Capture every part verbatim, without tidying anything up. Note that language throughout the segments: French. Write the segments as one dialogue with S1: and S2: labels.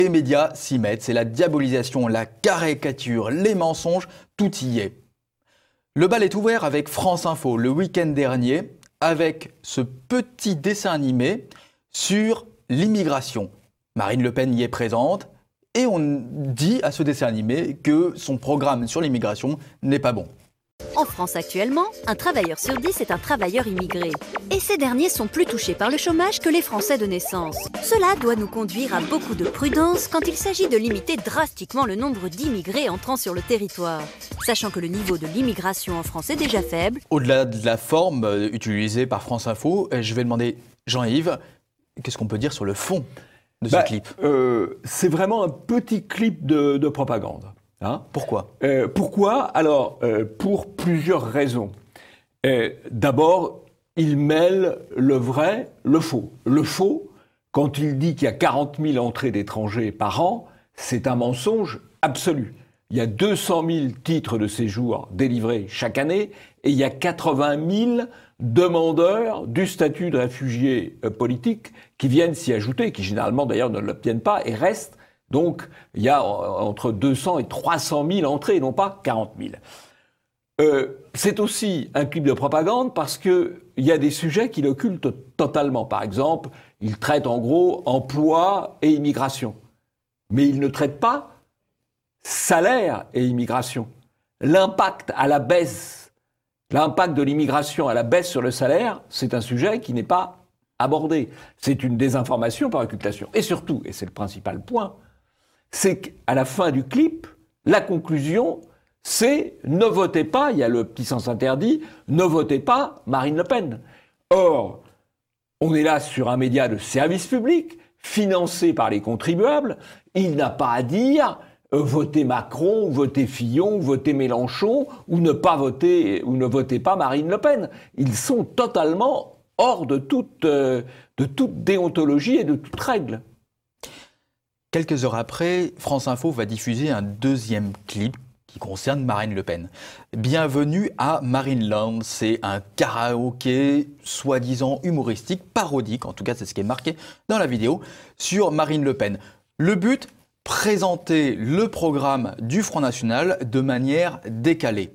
S1: les médias s'y mettent. C'est la diabolisation, la caricature, les mensonges, tout y est. Le bal est ouvert avec France Info le week-end dernier, avec ce petit dessin animé sur l'immigration. Marine Le Pen y est présente et on dit à ce dessin animé que son programme sur l'immigration n'est pas bon.
S2: En France actuellement, un travailleur sur dix est un travailleur immigré. Et ces derniers sont plus touchés par le chômage que les Français de naissance. Cela doit nous conduire à beaucoup de prudence quand il s'agit de limiter drastiquement le nombre d'immigrés entrant sur le territoire. Sachant que le niveau de l'immigration en France est déjà faible.
S1: Au-delà de la forme euh, utilisée par France Info, euh, je vais demander Jean-Yves, qu'est-ce qu'on peut dire sur le fond de ce
S3: bah,
S1: clip
S3: euh, C'est vraiment un petit clip de, de propagande. Hein?
S1: Pourquoi
S3: euh, Pourquoi Alors, euh, pour plusieurs raisons. Euh, D'abord, il mêle le vrai, le faux. Le faux, quand il dit qu'il y a quarante mille entrées d'étrangers par an, c'est un mensonge absolu. Il y a deux cent mille titres de séjour délivrés chaque année et il y a quatre-vingt mille demandeurs du statut de réfugié euh, politique qui viennent s'y ajouter, qui généralement d'ailleurs ne l'obtiennent pas et restent. Donc, il y a entre deux cents et trois cent mille entrées, non pas quarante mille. Euh, c'est aussi un clip de propagande parce qu'il y a des sujets qu'il occulte totalement. Par exemple, il traite en gros emploi et immigration. Mais il ne traite pas salaire et immigration. L'impact à la baisse, l'impact de l'immigration à la baisse sur le salaire, c'est un sujet qui n'est pas abordé. C'est une désinformation par occultation. Et surtout, et c'est le principal point, c'est qu'à la fin du clip, la conclusion, c'est ne votez pas, il y a le petit sens interdit, ne votez pas Marine Le Pen. Or, on est là sur un média de service public, financé par les contribuables, il n'a pas à dire euh, votez Macron, ou votez Fillon, ou votez Mélenchon, ou ne pas voter, ou ne votez pas Marine Le Pen. Ils sont totalement hors de toute, euh, de toute déontologie et de toute règle.
S1: Quelques heures après, France Info va diffuser un deuxième clip qui concerne Marine Le Pen. Bienvenue à Marineland, c'est un karaoké soi-disant humoristique, parodique, en tout cas c'est ce qui est marqué dans la vidéo, sur Marine Le Pen. Le but, présenter le programme du Front National de manière décalée.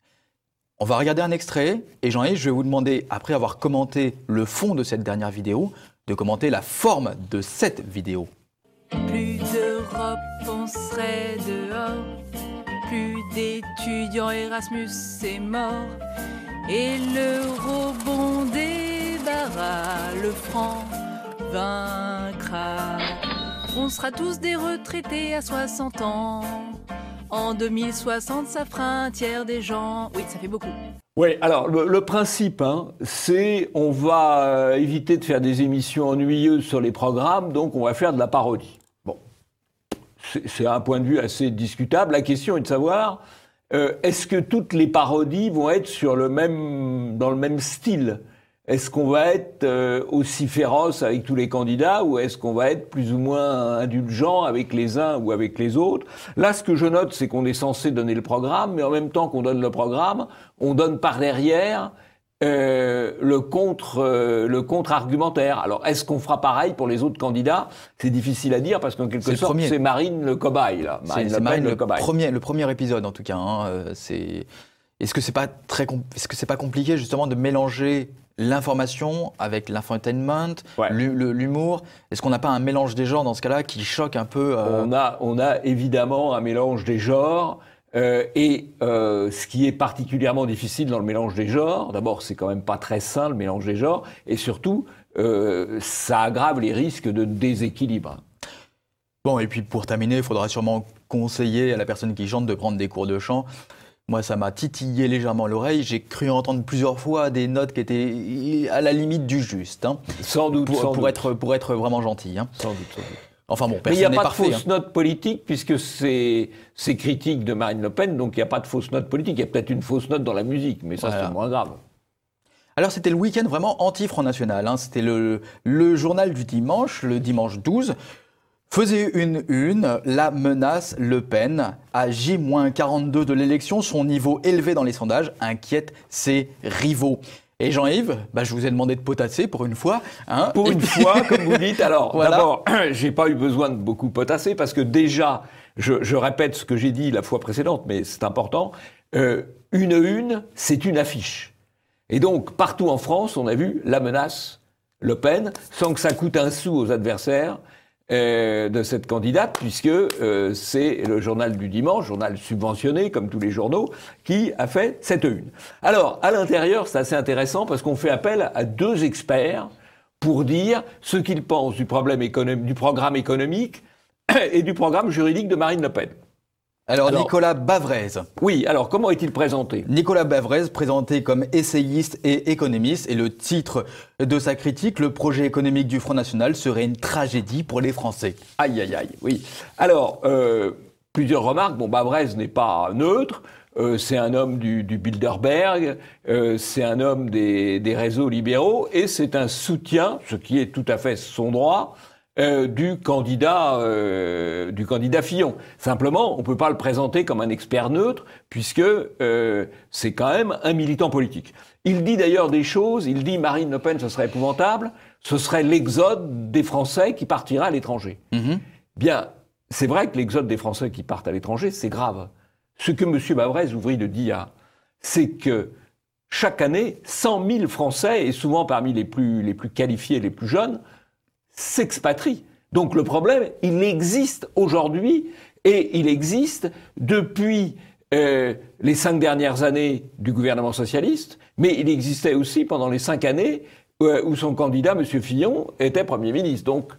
S1: On va regarder un extrait et Jean-Yves, je vais vous demander, après avoir commenté le fond de cette dernière vidéo, de commenter la forme de cette vidéo.
S4: Plus d'Europe, on serait dehors. Plus d'étudiants Erasmus, c'est mort. Et l'euro bon débarras, le franc vaincra. On sera tous des retraités à soixante ans. En deux mille soixante, ça fera un tiers des gens. Oui, ça fait beaucoup.
S3: Oui, alors le, le principe, hein, c'est on va euh, éviter de faire des émissions ennuyeuses sur les programmes, donc on va faire de la parodie. Bon, c'est, c'est un point de vue assez discutable. La question est de savoir, euh, est-ce que toutes les parodies vont être sur le même, dans le même style ? Est-ce qu'on va être euh, aussi féroce avec tous les candidats ou est-ce qu'on va être plus ou moins indulgent avec les uns ou avec les autres ? Là, ce que je note, c'est qu'on est censé donner le programme, mais en même temps qu'on donne le programme, on donne par derrière euh, le contre, euh, le contre-argumentaire. Alors, est-ce qu'on fera pareil pour les autres candidats ? C'est difficile à dire parce qu'en quelque
S1: c'est
S3: sorte, c'est Marine le cobaye, là.
S1: Marine c'est, c'est Marine le, le cobaye. Premier, le premier épisode, en tout cas. Hein, c'est... Est-ce que c'est pas très, est-ce que c'est pas compliqué justement de mélanger l'information avec l'infotainment, ouais. l'humour? Est-ce qu'on n'a pas un mélange des genres dans ce cas-là qui choque un peu euh...
S3: on, a, on a évidemment un mélange des genres. Euh, et euh, ce qui est particulièrement difficile dans le mélange des genres, d'abord, c'est quand même pas très sain le mélange des genres. Et surtout, euh, ça aggrave les risques de déséquilibre.
S1: Bon, et puis pour terminer, il faudra sûrement conseiller à la personne qui chante de prendre des cours de chant. Moi, ça m'a titillé légèrement l'oreille. J'ai cru entendre plusieurs fois des notes qui étaient à la limite du juste. Hein.
S3: Sans doute,
S1: pour,
S3: sans
S1: pour
S3: doute.
S1: Être, pour être vraiment gentil. Hein.
S3: Sans doute, sans doute.
S1: Enfin bon,
S3: personne n'est parfait. Mais il n'y a pas de
S1: fausses
S3: hein. notes politiques puisque c'est, c'est critique de Marine Le Pen, donc il n'y a pas de fausses notes politiques. Il y a peut-être une fausse note dans la musique, mais ça, voilà. C'est moins grave.
S1: Alors, c'était le week-end vraiment anti-Front National. Hein. C'était le, le journal du dimanche, le dimanche douze. Faisait une une, la menace Le Pen. À J moins quarante-deux de l'élection, son niveau élevé dans les sondages inquiète ses rivaux. Et Jean-Yves, bah, je vous ai demandé de potasser pour une fois. Hein,
S3: pour une puis... fois, comme vous dites. Alors, voilà. D'abord, j'ai pas eu besoin de beaucoup potasser parce que déjà, je, je répète ce que j'ai dit la fois précédente, mais c'est important. Euh, une une, c'est une affiche. Et donc, partout en France, on a vu la menace Le Pen, sans que ça coûte un sou aux adversaires euh, de cette candidate, puisque euh, c'est le journal du dimanche, journal subventionné, comme tous les journaux, qui a fait cette une. Alors, à l'intérieur, c'est assez intéressant, parce qu'on fait appel à deux experts pour dire ce qu'ils pensent du, problème économique, du programme économique et du programme juridique de Marine Le Pen.
S1: Alors, alors, Nicolas Bavrez.
S3: Oui, alors comment est-il présenté ?
S1: Nicolas Bavrez, présenté comme essayiste et économiste, et le titre de sa critique, le projet économique du Front National serait une tragédie pour les Français.
S3: Aïe, aïe, aïe, oui. Alors, euh, plusieurs remarques. Bon, Bavrez n'est pas neutre. Euh, c'est un homme du, du Bilderberg, euh, c'est un homme des, des réseaux libéraux, et c'est un soutien, ce qui est tout à fait son droit, Euh, du candidat, euh, du candidat Fillon. Simplement, on peut pas le présenter comme un expert neutre, puisque euh, c'est quand même un militant politique. Il dit d'ailleurs des choses. Il dit Marine Le Pen, ce serait épouvantable. Ce serait l'exode des Français qui partiraient à l'étranger. Mm-hmm. Bien, c'est vrai que l'exode des Français qui partent à l'étranger, c'est grave. Ce que M. Bavrez, ouvrit de D I A, c'est que chaque année, cent mille Français, et souvent parmi les plus les plus qualifiés, les plus jeunes, s'expatrient. Donc le problème, il existe aujourd'hui, et il existe depuis euh, les cinq dernières années du gouvernement socialiste, mais il existait aussi pendant les cinq années euh, où son candidat, M. Fillon, était Premier ministre. Donc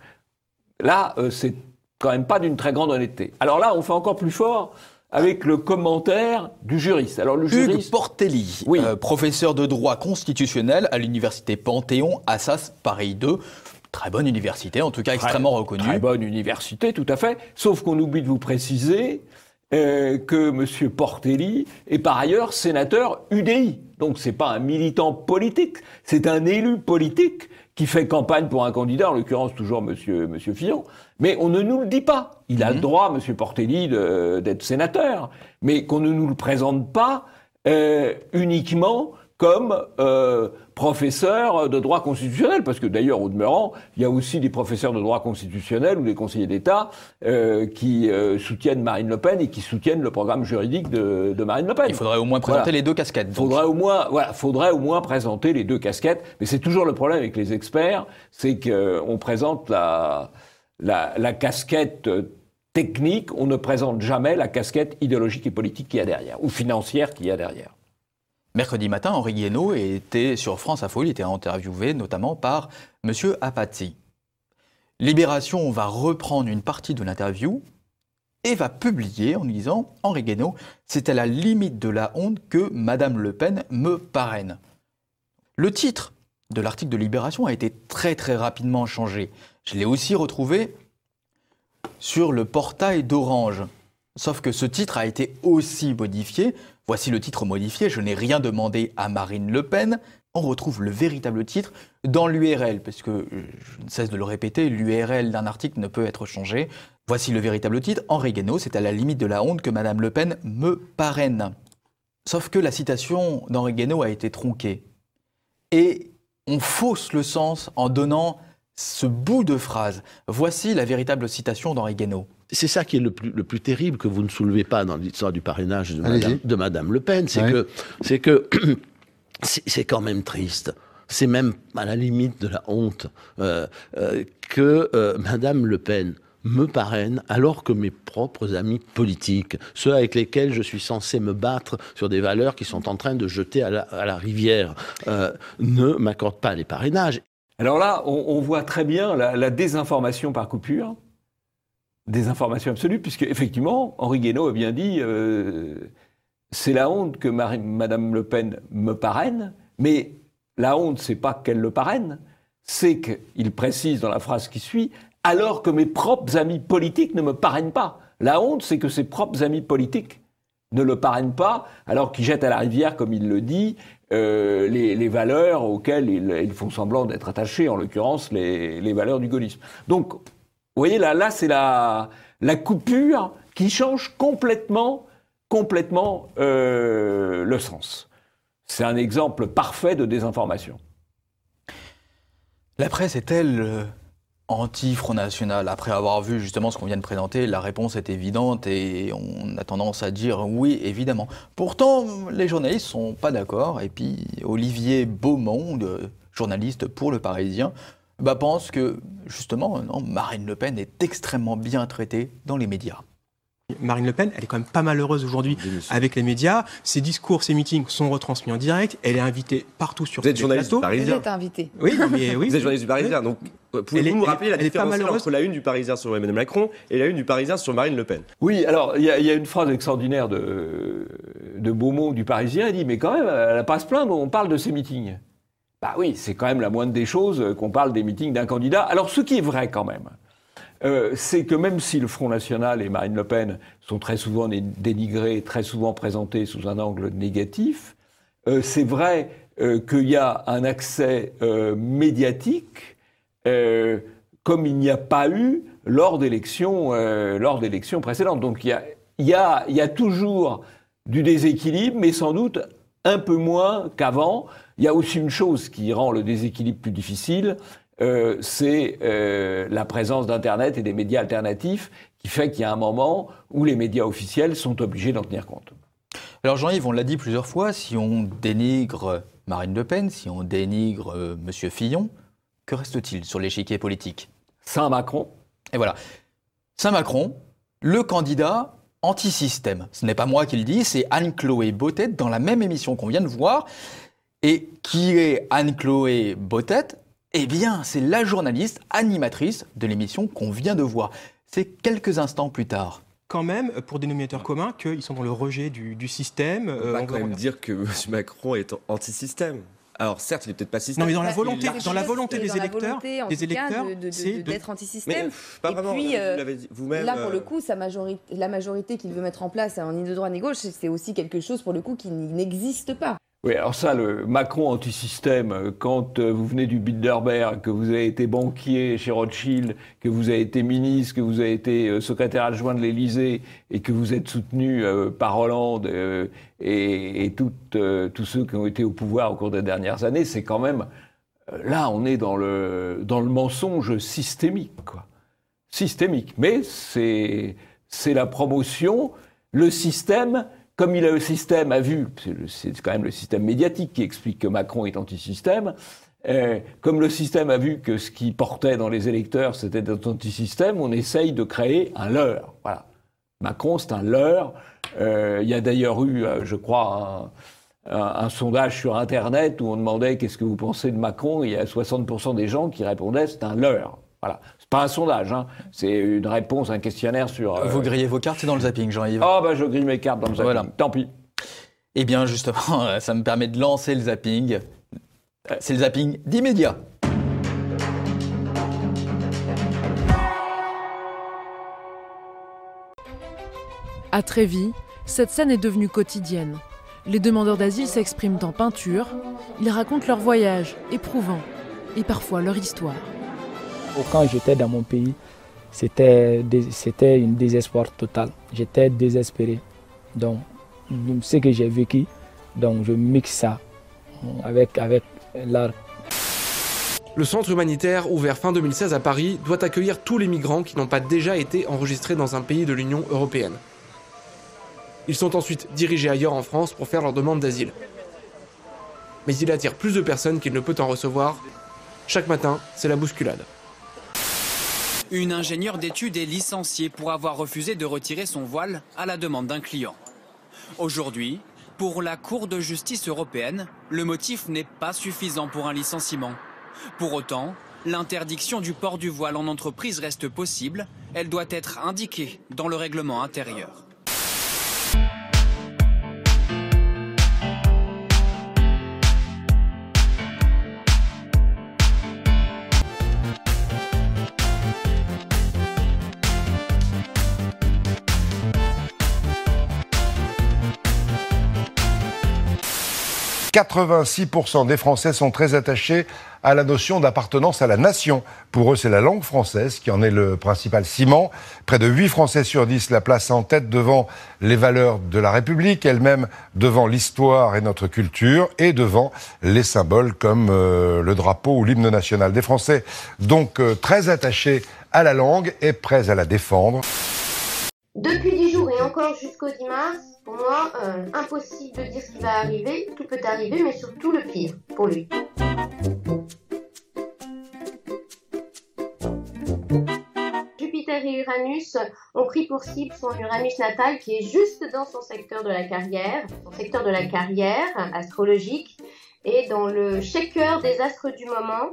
S3: là, euh, c'est quand même pas d'une très grande honnêteté. Alors là, on fait encore plus fort avec le commentaire du juriste. Alors le juriste...
S1: Hugues Portelli, oui. euh, professeur de droit constitutionnel à l'université Panthéon, Assas, Paris deux. Très bonne université, en tout cas extrêmement
S3: très,
S1: reconnue.
S3: Très bonne université, tout à fait. Sauf qu'on oublie de vous préciser euh, que M. Portelli est par ailleurs sénateur U D I. Donc c'est pas un militant politique, c'est un élu politique qui fait campagne pour un candidat, en l'occurrence toujours M. Monsieur Fillon. Mais on ne nous le dit pas. Il a mmh. le droit, M. Portelli, de, d'être sénateur, mais qu'on ne nous le présente pas euh, uniquement comme euh, professeur de droit constitutionnel, parce que d'ailleurs, au demeurant, il y a aussi des professeurs de droit constitutionnel ou des conseillers d'État euh, qui euh, soutiennent Marine Le Pen et qui soutiennent le programme juridique de, de Marine Le Pen.
S1: Il faudrait au moins présenter voilà. les deux casquettes.
S3: Il faudrait au moins, voilà, faudrait au moins présenter les deux casquettes, mais c'est toujours le problème avec les experts, c'est qu'on présente la, la, la casquette technique, on ne présente jamais la casquette idéologique et politique qu'il y a derrière, ou financière qu'il y a derrière.
S1: Mercredi matin, Henri Guénaud était sur France Info, il était interviewé notamment par M. Apathy. Libération va reprendre une partie de l'interview et va publier en disant « Henri Guénaud, c'est à la limite de la honte que Mme Le Pen me parraine ». Le titre de l'article de Libération a été très très rapidement changé. Je l'ai aussi retrouvé sur le portail d'Orange. Sauf que ce titre a été aussi modifié. Voici le titre modifié, je n'ai rien demandé à Marine Le Pen. On retrouve le véritable titre dans l'U R L, parce que, je ne cesse de le répéter, l'U R L d'un article ne peut être changé. Voici le véritable titre, Henri Guénaud, c'est à la limite de la honte que Mme Le Pen me parraine. Sauf que la citation d'Henri Guénaud a été tronquée. Et on fausse le sens en donnant ce bout de phrase. Voici la véritable citation d'Henri Guénaud.
S5: C'est ça qui est le plus, le plus terrible que vous ne soulevez pas dans l'histoire du parrainage de Madame, de Madame Le Pen. C'est ouais. que, c'est que, c'est, c'est quand même triste. C'est même à la limite de la honte euh, euh, que euh, Madame Le Pen me parraine alors que mes propres amis politiques, ceux avec lesquels je suis censé me battre sur des valeurs qui sont en train de jeter à la, à la rivière, euh, ne m'accordent pas les parrainages.
S3: Alors là, on, on voit très bien la, la désinformation par coupure. Désinformation absolue, puisque effectivement, Henri Guénaud a bien dit euh, c'est la honte que Marie, Madame Le Pen me parraine, mais la honte, c'est pas qu'elle le parraine, c'est qu'il précise dans la phrase qui suit, alors que mes propres amis politiques ne me parrainent pas. La honte, c'est que ses propres amis politiques ne le parrainent pas, alors qu'il jette à la rivière, comme il le dit, euh, les, les valeurs auxquelles ils, ils font semblant d'être attachés, en l'occurrence les, les valeurs du gaullisme. Donc, vous voyez, là, là c'est la, la coupure qui change complètement, complètement euh, le sens. C'est un exemple parfait de désinformation.
S1: La presse est-elle euh, anti-Front National? Après avoir vu justement ce qu'on vient de présenter, la réponse est évidente et on a tendance à dire oui, évidemment. Pourtant, les journalistes ne sont pas d'accord. Et puis, Olivier Beaumont, journaliste pour Le Parisien, bah, pense que justement, non, Marine Le Pen est extrêmement bien traitée dans les médias.
S6: Marine Le Pen, elle est quand même pas malheureuse aujourd'hui avec les médias. Ses discours, ses meetings sont retransmis en direct. Elle est invitée partout sur les plateaux.
S7: Vous êtes journaliste du Parisien.
S8: Vous êtes invité.
S6: Oui, mais oui.
S7: Vous êtes journaliste du Parisien. Donc, pouvez-vous me rappeler la différence entre la une du Parisien sur Emmanuel Macron et la une du Parisien sur Marine Le Pen?
S3: Oui, alors il y, y a une phrase extraordinaire de, de Beaumont du Parisien. Il dit, mais quand même, elle n'a pas à se plaindre, on parle de ses meetings. Bah oui, c'est quand même la moindre des choses qu'on parle des meetings d'un candidat. Alors, ce qui est vrai quand même, Euh, c'est que même si le Front National et Marine Le Pen sont très souvent dénigrés, très souvent présentés sous un angle négatif, euh, c'est vrai euh, qu'il y a un accès euh, médiatique euh, comme il n'y a pas eu lors d'élections, euh, lors d'élections précédentes. Donc il y a, il y a, il y a toujours du déséquilibre, mais sans doute un peu moins qu'avant. Il y a aussi une chose qui rend le déséquilibre plus difficile, Euh, c'est euh, la présence d'Internet et des médias alternatifs qui fait qu'il y a un moment où les médias officiels sont obligés d'en tenir compte.
S1: Alors Jean-Yves, on l'a dit plusieurs fois, si on dénigre Marine Le Pen, si on dénigre euh, M. Fillon, que reste-t-il sur l'échiquier politique?
S3: Saint-Macron.
S1: Et voilà. Saint-Macron, le candidat anti-système. Ce n'est pas moi qui le dis, c'est Anne-Chloé Beautet dans la même émission qu'on vient de voir. Et qui est Anne-Chloé Beautet? Eh bien, c'est la journaliste animatrice de l'émission qu'on vient de voir. C'est quelques instants plus tard.
S6: Quand même, pour dénominateur commun, qu'ils sont dans le rejet du, du système.
S7: On va euh, quand même dire que M. Macron est anti-système. Alors certes, il n'est peut-être pas système.
S6: Non, mais dans la volonté, dans la volonté des électeurs,
S8: volonté,
S6: des électeurs,
S8: de, de, de,
S6: c'est
S8: d'être
S6: de...
S8: anti-système.
S7: Mais, pas
S8: et
S7: vraiment.
S8: puis, euh,
S7: vous l'avez dit vous-même.
S8: Là, pour
S7: euh...
S8: le coup, sa majorité, la majorité qu'il veut mettre en place, en ni de droite ni gauche, c'est aussi quelque chose pour le coup qui n'existe pas.
S3: Oui, alors ça, le Macron anti-système, quand vous venez du Bilderberg, que vous avez été banquier chez Rothschild, que vous avez été ministre, que vous avez été secrétaire adjoint de l'Élysée et que vous êtes soutenu euh, par Hollande euh, et, et toutes, euh, tous ceux qui ont été au pouvoir au cours des dernières années, c'est quand même... Euh, là, on est dans le, dans le mensonge systémique, quoi. Systémique. Mais c'est, c'est la promotion, le système... Comme il a, le système a vu, c'est quand même le système médiatique qui explique que Macron est anti-système, euh, comme le système a vu que ce qui portait dans les électeurs, c'était d'être anti-système, on essaye de créer un leurre. Voilà. Macron, c'est un leurre. Euh, il y a d'ailleurs eu, euh, je crois, un, un, un sondage sur Internet où on demandait qu'est-ce que vous pensez de Macron. Il y a soixante pour cent des gens qui répondaient c'est un leurre. Voilà. C'est pas un sondage, hein. C'est une réponse, un questionnaire sur... Euh...
S1: Vous grillez vos cartes, c'est dans le zapping, Jean-Yves.
S3: Oh, bah je grille mes cartes dans le zapping, voilà. Tant pis.
S1: Eh bien, justement, ça me permet de lancer le zapping. C'est le zapping d'immédiat.
S4: À Trévis, cette scène est devenue quotidienne. Les demandeurs d'asile s'expriment en peinture, ils racontent leur voyage, éprouvant, et parfois leur histoire.
S9: Quand j'étais dans mon pays, c'était, c'était un désespoir total. J'étais désespéré. Donc, ce que j'ai vécu, donc je mixe ça avec, avec l'art.
S10: Le centre humanitaire, ouvert fin deux mille seize à Paris, doit accueillir tous les migrants qui n'ont pas déjà été enregistrés dans un pays de l'Union européenne. Ils sont ensuite dirigés ailleurs en France pour faire leur demande d'asile. Mais il attire plus de personnes qu'il ne peut en recevoir. Chaque matin, c'est la bousculade.
S11: Une ingénieure d'études est licenciée pour avoir refusé de retirer son voile à la demande d'un client. Aujourd'hui, pour la Cour de justice européenne, le motif n'est pas suffisant pour un licenciement. Pour autant, l'interdiction du port du voile en entreprise reste possible. Elle doit être indiquée dans le règlement intérieur.
S12: quatre-vingt-six pour cent des Français sont très attachés à la notion d'appartenance à la nation. Pour eux, c'est la langue française qui en est le principal ciment. Près de huit Français sur dix la placent en tête devant les valeurs de la République, elle-même devant l'histoire et notre culture, et devant les symboles comme euh, le drapeau ou l'hymne national. Des Français donc euh, très attachés à la langue et prêts à la défendre.
S13: Depuis dix jours et encore jusqu'au dix mars, pour moi, euh, impossible de dire ce qui va arriver. Tout peut arriver, mais surtout le pire pour lui. Jupiter et Uranus ont pris pour cible son Uranus natal qui est juste dans son secteur de la carrière, son secteur de la carrière astrologique, et dans le shaker des astres du moment.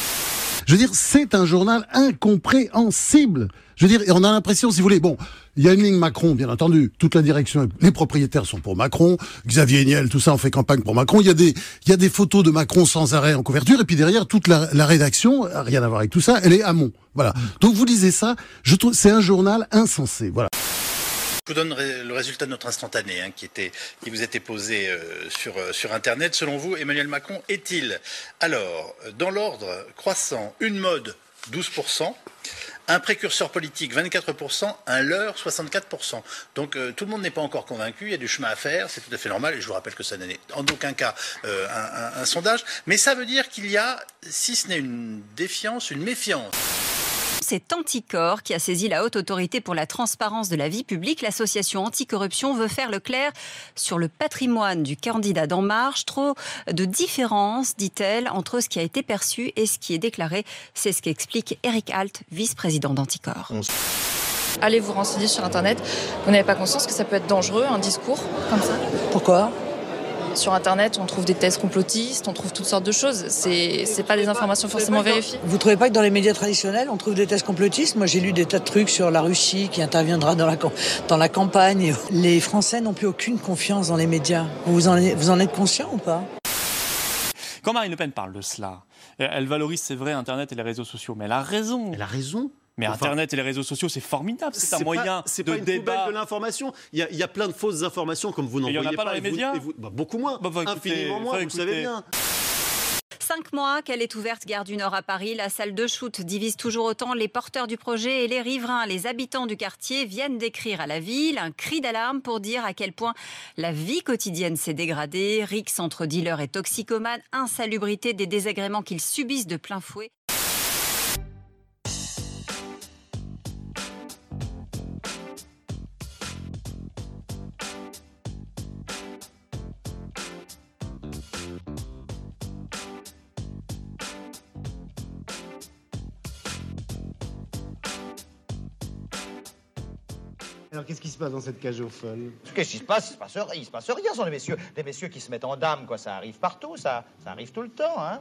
S14: Je veux dire, c'est un journal incompréhensible. Je veux dire, et on a l'impression, si vous voulez, bon, il y a une ligne Macron, bien entendu, toute la direction, les propriétaires sont pour Macron, Xavier Niel, tout ça, on fait campagne pour Macron, il y a des, il y a des photos de Macron sans arrêt en couverture, et puis derrière, toute la, la rédaction, rien à voir avec tout ça, elle est à Mont. Voilà. Donc vous lisez ça, je trouve, c'est un journal insensé, voilà.
S15: Je vous donne le résultat de notre instantané hein, qui, était, qui vous était posé euh, sur, euh, sur Internet. Selon vous, Emmanuel Macron est-il, alors, dans l'ordre croissant, une mode, douze pour cent, un précurseur politique, vingt-quatre pour cent, un leurre, soixante-quatre pour cent. Donc euh, tout le monde n'est pas encore convaincu, il y a du chemin à faire, c'est tout à fait normal, et je vous rappelle que ça n'est en aucun cas euh, un, un, un sondage, mais ça veut dire qu'il y a, si ce n'est une défiance, une méfiance.
S2: C'est Anticor qui a saisi la haute autorité pour la transparence de la vie publique. L'association anticorruption veut faire le clair sur le patrimoine du candidat d'En Marche. Trop de différences, dit-elle, entre ce qui a été perçu et ce qui est déclaré. C'est ce qu'explique Eric Alt, vice-président d'Anticor.
S16: Allez vous renseigner sur Internet. Vous n'avez pas conscience que ça peut être dangereux, un discours comme ça?
S17: Pourquoi ?
S16: Sur Internet, on trouve des thèses complotistes, on trouve toutes sortes de choses. C'est, c'est pas des informations forcément vérifiées.
S17: Vous trouvez pas que dans les médias traditionnels, on trouve des thèses complotistes? Moi, j'ai lu des tas de trucs sur la Russie qui interviendra dans la, dans la campagne. Les Français n'ont plus aucune confiance dans les médias. Vous en, vous en êtes conscient ou pas?
S18: Quand Marine Le Pen parle de cela, elle valorise, c'est vrai, Internet et les réseaux sociaux, mais elle a raison.
S5: Elle a raison.
S18: Mais
S5: enfin,
S18: Internet et les réseaux sociaux, c'est formidable. C'est, c'est un moyen
S5: pas, c'est
S18: de
S5: pas une
S18: débat.
S5: De l'information. Il y, a, il y a plein de fausses informations, comme vous n'en voyez pas.
S18: Il n'y en a pas dans les médias
S5: vous, vous, bah, beaucoup moins, bah, bah, écoutez, infiniment moins, vous écoutez. Le savez bien.
S2: Cinq mois qu'elle est ouverte, Gare du Nord à Paris, la salle de shoot divise toujours autant les porteurs du projet et les riverains. Les habitants du quartier viennent d'écrire à la ville un cri d'alarme pour dire à quel point la vie quotidienne s'est dégradée. Rixe entre dealers et toxicomanes, insalubrité des désagréments qu'ils subissent de plein fouet.
S19: Alors qu'est-ce qui se passe dans cette cage aux folles?
S20: Qu'est-ce qui se passe? Il se passe rien, il se passe rien, ce sont des messieurs, des messieurs qui se mettent en dames, quoi. Ça arrive partout, ça, ça arrive tout le temps, hein.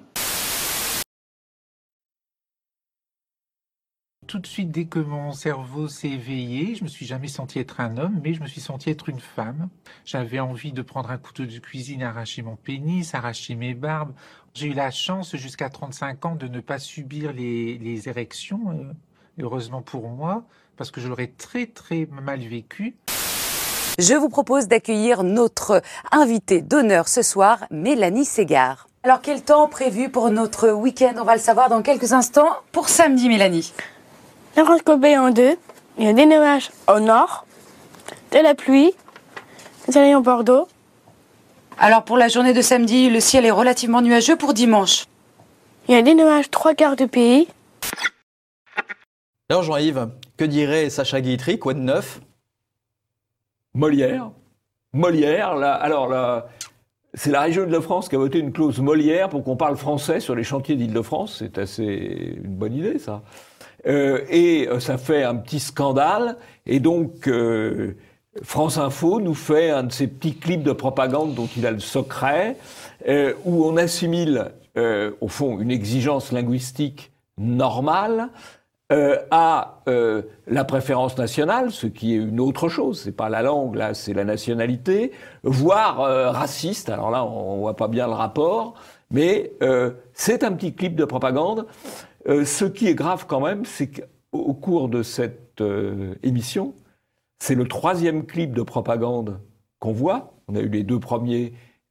S21: Tout de suite, dès que mon cerveau s'est éveillé, je me suis jamais senti être un homme, mais je me suis senti être une femme. J'avais envie de prendre un couteau de cuisine, arracher mon pénis, arracher mes barbes. J'ai eu la chance, jusqu'à trente-cinq ans, de ne pas subir les, les érections, euh, heureusement pour moi, parce que je l'aurais très très mal vécu.
S22: Je vous propose d'accueillir notre invitée d'honneur ce soir, Mélanie Ségard. Alors quel temps prévu pour notre week-end? On va le savoir dans quelques instants. Pour samedi, Mélanie.
S23: L'horoscope est en deux. Il y a des nuages au nord, de la pluie, des soleil en Bordeaux.
S22: Alors pour la journée de samedi, le ciel est relativement nuageux. Pour dimanche,
S23: il y a des nuages trois quarts du pays.
S1: Alors Jean-Yves, que dirait Sacha Guitry? Quoi de neuf?
S3: Molière. Molière, là, alors là, c'est la région Île-de-France qui a voté une clause Molière pour qu'on parle français sur les chantiers d'Île-de-France. C'est assez une bonne idée, ça. Euh, et euh, ça fait un petit scandale. Et donc, euh, France Info nous fait un de ces petits clips de propagande dont il a le secret, euh, où on assimile, euh, au fond, une exigence linguistique normale euh, à euh, la préférence nationale, ce qui est une autre chose. C'est pas la langue, là, c'est la nationalité, voire euh, raciste. Alors là, on, on voit pas bien le rapport, mais euh, c'est un petit clip de propagande. Euh, ce qui est grave quand même, c'est qu'au cours de cette euh, émission, c'est le troisième clip de propagande qu'on voit. On a eu les deux premiers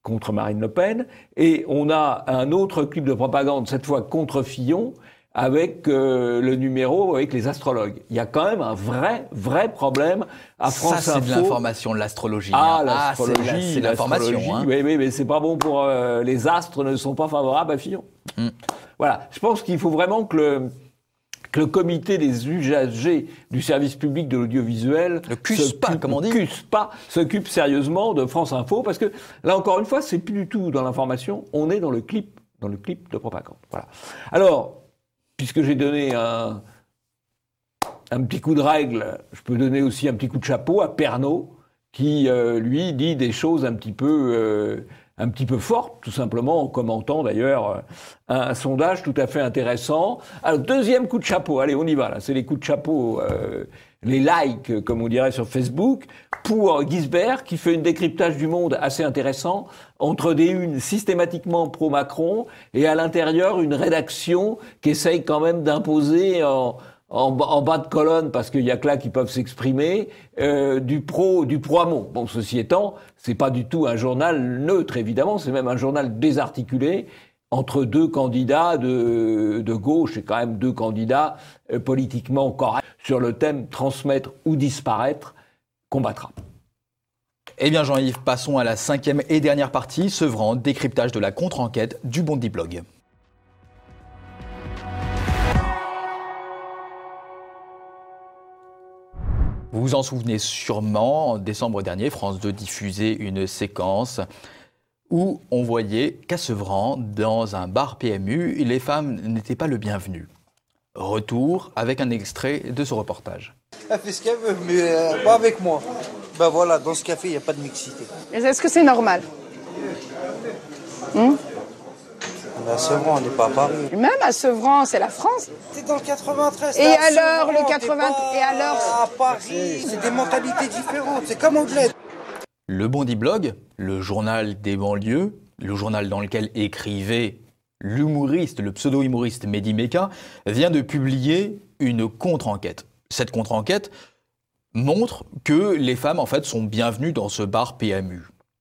S3: contre Marine Le Pen, et on a un autre clip de propagande, cette fois contre Fillon, avec euh, le numéro avec les astrologues. Il y a quand même un vrai, vrai problème à France
S1: Ça, c'est
S3: Info.
S1: de l'information, de l'astrologie.
S3: Ah,
S1: hein.
S3: l'astrologie,
S1: ah, c'est l'information. Hein.
S3: Oui, oui, mais c'est pas bon pour... Euh, les astres ne sont pas favorables à Fillon. Mm. Voilà, je pense qu'il faut vraiment que le... que le comité des usagers du service public de l'audiovisuel,
S1: le C U S P A, comme on dit,
S3: C U S P A, s'occupe sérieusement de France Info, parce que là encore une fois, c'est plus du tout dans l'information, on est dans le clip, dans le clip de propagande. Voilà. Alors, puisque j'ai donné un, un petit coup de règle, je peux donner aussi un petit coup de chapeau à Pernaut, qui euh, lui dit des choses un petit peu euh, un petit peu forte, tout simplement en commentant d'ailleurs un, un sondage tout à fait intéressant. Alors, deuxième coup de chapeau, allez, on y va là, c'est les coups de chapeau, euh, les likes, comme on dirait sur Facebook, pour Guisbert, qui fait un décryptage du Monde assez intéressant, entre des unes systématiquement pro-Macron, et à l'intérieur une rédaction qui essaye quand même d'imposer en... En, en bas de colonne, parce qu'il y a que là qui peuvent s'exprimer, euh, du pro, du pro-Hamon. Bon, ceci étant, c'est pas du tout un journal neutre, évidemment, c'est même un journal désarticulé entre deux candidats de, de gauche, et quand même deux candidats euh, politiquement corrects sur le thème transmettre ou disparaître, combattra.
S1: Eh bien, Jean-Yves, passons à la cinquième et dernière partie, Sevran, décryptage de la contre-enquête du Bondi Blog. Vous vous en souvenez sûrement, en décembre dernier, France deux diffusait une séquence où on voyait qu'à Sevran, dans un bar P M U, les femmes n'étaient pas le bienvenu. Retour avec un extrait de ce reportage.
S6: Elle fait ce qu'elle veut, mais euh, pas avec moi. Ben voilà, dans ce café, il n'y a pas de mixité.
S7: Est-ce que c'est normal? hum
S6: À Sevran, on n'est pas à Paris.
S7: Même à Sevran, c'est la France.
S6: T'es dans le quatre-vingt-treize.
S7: Et alors, le quatre-vingts et alors
S6: à Paris, c'est des mentalités différentes. C'est comme Anglais.
S1: Le Bondi Blog, le journal des banlieues, le journal dans lequel écrivait l'humoriste, le pseudo-humoriste Mehdi Meka, vient de publier une contre-enquête. Cette contre-enquête montre que les femmes, en fait, sont bienvenues dans ce bar P M U.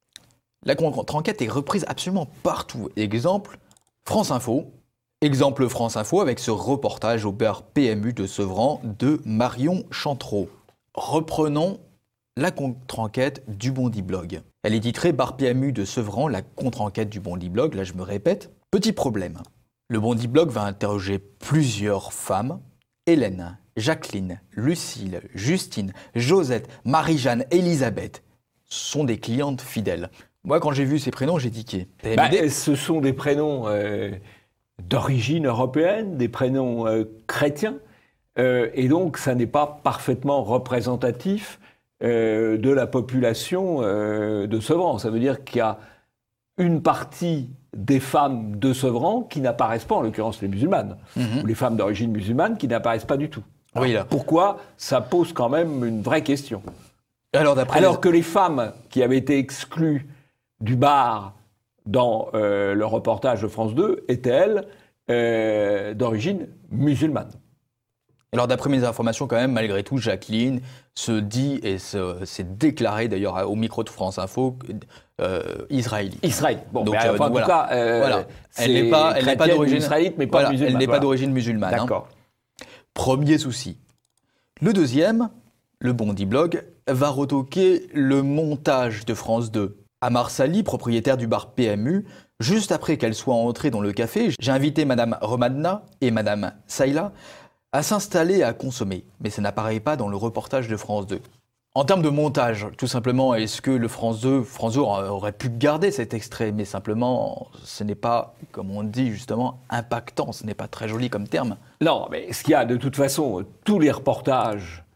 S1: La contre-enquête est reprise absolument partout. Exemple, France Info. Exemple France Info avec ce reportage au bar P M U de Sevran de Marion Chantreau. Reprenons la contre-enquête du Bondi Blog. Elle est titrée Bar P M U de Sevran, la contre-enquête du Bondi Blog. Là, je me répète. Petit problème. Le Bondi Blog va interroger plusieurs femmes. Hélène, Jacqueline, Lucille, Justine, Josette, Marie-Jeanne, Elisabeth sont des clientes fidèles. Moi, quand j'ai vu ces prénoms, j'ai tiqué.
S3: Bah, ce sont des prénoms euh, d'origine européenne, des prénoms euh, chrétiens, euh, et donc ça n'est pas parfaitement représentatif euh, de la population euh, de Sevran. Ça veut dire qu'il y a une partie des femmes de Sevran qui n'apparaissent pas, en l'occurrence les musulmanes, mmh. ou les femmes d'origine musulmane qui n'apparaissent pas du tout. Alors, oui, là. Pourquoi? Ça pose quand même une vraie question. Alors, Alors les... que les femmes qui avaient été exclues du bar dans euh, le reportage de France deux étaient, elles, euh, d'origine musulmane.
S1: Alors d'après mes informations, quand même, malgré tout, Jacqueline se dit et se, s'est déclarée d'ailleurs au micro de France Info euh, israélite.
S3: Israël. Bon,
S1: donc,
S3: mais,
S1: euh,
S3: enfin,
S1: donc,
S3: en tout
S1: voilà.
S3: cas, euh,
S1: voilà. Elle n'est pas, elle n'est pas d'origine
S3: israélite, mais pas
S1: voilà,
S3: musulmane.
S1: Elle n'est
S3: voilà.
S1: pas d'origine musulmane.
S3: D'accord.
S1: Hein. Premier souci. Le deuxième, le Bondi Blog, va retoquer le montage de France deux. Amar Sali, propriétaire du bar P M U, juste après qu'elle soit entrée dans le café, j'ai invité Madame Romadna et Madame Saïla à s'installer et à consommer. Mais ça n'apparaît pas dans le reportage de France deux. En termes de montage, tout simplement, est-ce que le France deux, France deux aurait pu garder cet extrait? Mais simplement, ce n'est pas, comme on dit justement, impactant. Ce n'est pas très joli comme terme.
S3: Non, mais ce qu'il y a de toute façon, tous les reportages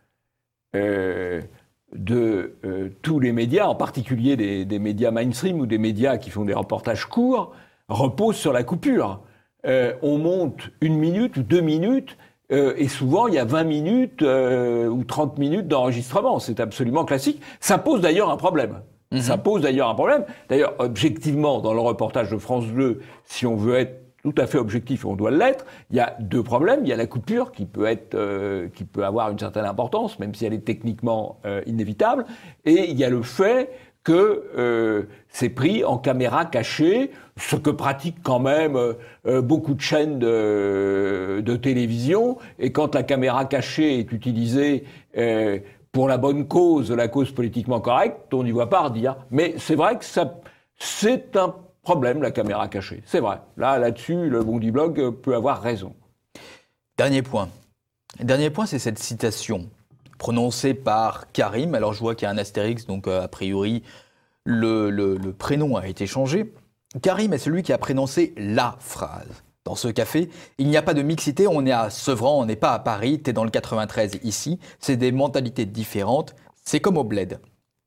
S3: euh, de euh, tous les médias, en particulier des, des médias mainstream ou des médias qui font des reportages courts, reposent sur la coupure. Euh, on monte une minute ou deux minutes, euh, et souvent il y a vingt minutes euh, ou trente minutes d'enregistrement. C'est absolument classique. Ça pose d'ailleurs un problème. Mmh. Ça pose d'ailleurs un problème. D'ailleurs, objectivement, dans le reportage de France deux, si on veut être tout à fait objectif, on doit l'être, il y a deux problèmes. Il y a la coupure qui peut être, euh, qui peut avoir une certaine importance, même si elle est techniquement euh, inévitable. Et il y a le fait que euh, c'est pris en caméra cachée, ce que pratiquent quand même euh, beaucoup de chaînes de, de télévision. Et quand la caméra cachée est utilisée euh, pour la bonne cause, la cause politiquement correcte, on n'y voit pas redire. Mais c'est vrai que ça, c'est un problème, la caméra cachée. C'est vrai. Là, là-dessus, le Bondi Blog peut avoir raison.
S1: Dernier point. Dernier point, c'est cette citation prononcée par Karim. Alors, je vois qu'il y a un astérix, donc euh, a priori, le, le, le prénom a été changé. Karim est celui qui a prononcé la phrase. Dans ce café, il n'y a pas de mixité, on est à Sevran, on n'est pas à Paris, t'es dans le quatre-vingt-treize ici, c'est des mentalités différentes, c'est comme au bled.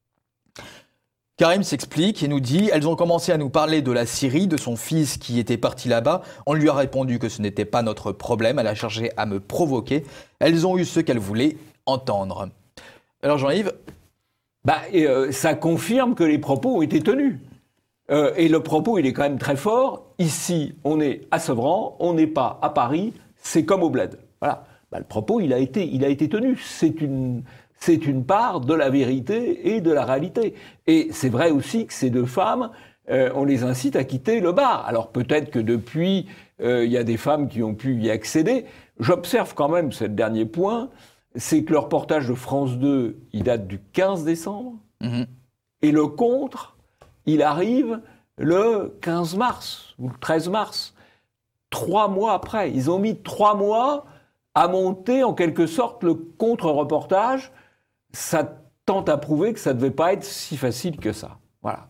S1: Karim s'explique et nous dit « Elles ont commencé à nous parler de la Syrie, de son fils qui était parti là-bas. On lui a répondu que ce n'était pas notre problème. Elle a cherché à me provoquer. Elles ont eu ce qu'elles voulaient entendre. » Alors Jean-Yves
S3: bah, et, euh, ça confirme que les propos ont été tenus. Euh, et le propos, il est quand même très fort. Ici, on est à Sevran, on n'est pas à Paris, c'est comme au bled. Voilà. Bah, le propos, il a été, il a été tenu. C'est une... C'est une part de la vérité et de la réalité. Et c'est vrai aussi que ces deux femmes, euh, on les incite à quitter le bar. Alors peut-être que depuis, euh, il y a des femmes qui ont pu y accéder. J'observe quand même ce dernier point, c'est que le reportage de France deux, il date du quinze décembre, mmh. et le contre, il arrive le quinze mars ou le treize mars, trois mois après. Ils ont mis trois mois à monter en quelque sorte le contre-reportage. Ça tente à prouver que ça ne devait pas être si facile que ça. Voilà.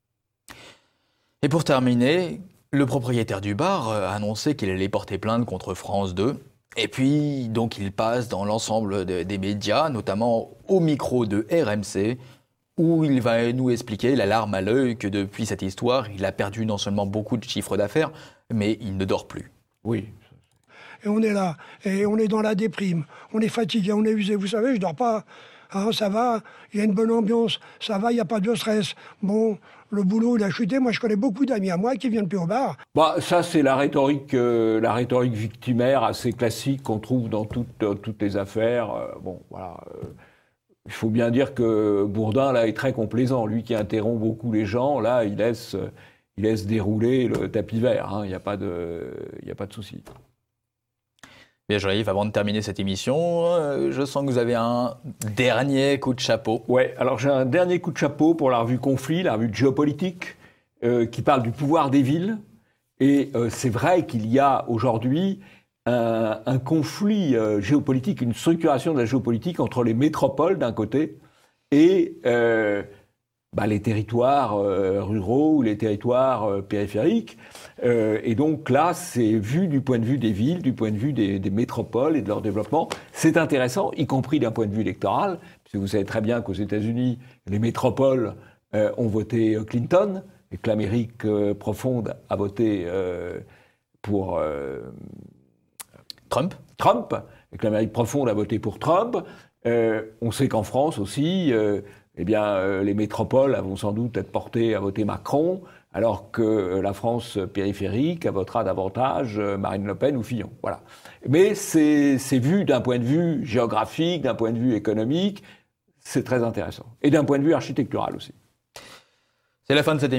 S1: Et pour terminer, le propriétaire du bar a annoncé qu'il allait porter plainte contre France deux. Et puis, donc, il passe dans l'ensemble de, des médias, notamment au micro de R M C, où il va nous expliquer, la larme à l'œil, que depuis cette histoire, il a perdu non seulement beaucoup de chiffres d'affaires, mais il ne dort plus.
S3: Oui.
S4: Et on est là, et on est dans la déprime, on est fatigué, on est usé. Vous savez, je dors pas. Hein, ça va, il y a une bonne ambiance, ça va, il n'y a pas de stress. Bon, le boulot, il a chuté. Moi, je connais beaucoup d'amis à moi qui viennent plus au bar.
S3: Bah, ça, c'est la rhétorique, euh, la rhétorique victimaire assez classique qu'on trouve dans toutes, euh, toutes les affaires. Euh, bon, voilà. Euh, il faut bien dire que Bourdin, là, est très complaisant. Lui qui interrompt beaucoup les gens, là, il laisse, euh, il laisse dérouler le tapis vert. Hein, il n'y a pas de, il n'y a pas de souci.
S1: Bien, Jean-Yves, avant de terminer cette émission, euh, je sens que vous avez un dernier coup de chapeau.
S3: Ouais, alors j'ai un dernier coup de chapeau pour la revue Conflit, la revue de géopolitique, euh, qui parle du pouvoir des villes. Et euh, c'est vrai qu'il y a aujourd'hui un, un conflit euh, géopolitique, une structuration de la géopolitique entre les métropoles d'un côté et euh, bah, les territoires euh, ruraux ou les territoires euh, périphériques. Euh, et donc là, c'est vu du point de vue des villes, du point de vue des, des métropoles et de leur développement. C'est intéressant, y compris d'un point de vue électoral, parce que vous savez très bien qu'aux États-Unis, les métropoles euh, ont voté Clinton, et que l'Amérique euh, profonde a voté euh, pour euh,
S1: Trump.
S3: Trump, et que l'Amérique profonde a voté pour Trump. Euh, on sait qu'en France aussi, euh, eh bien, euh, les métropoles vont sans doute être portées à voter Macron, alors que la France périphérique votera davantage Marine Le Pen ou Fillon. Voilà. Mais c'est, c'est vu d'un point de vue géographique, d'un point de vue économique, c'est très intéressant. Et d'un point de vue architectural aussi.
S1: C'est la fin de cette émission.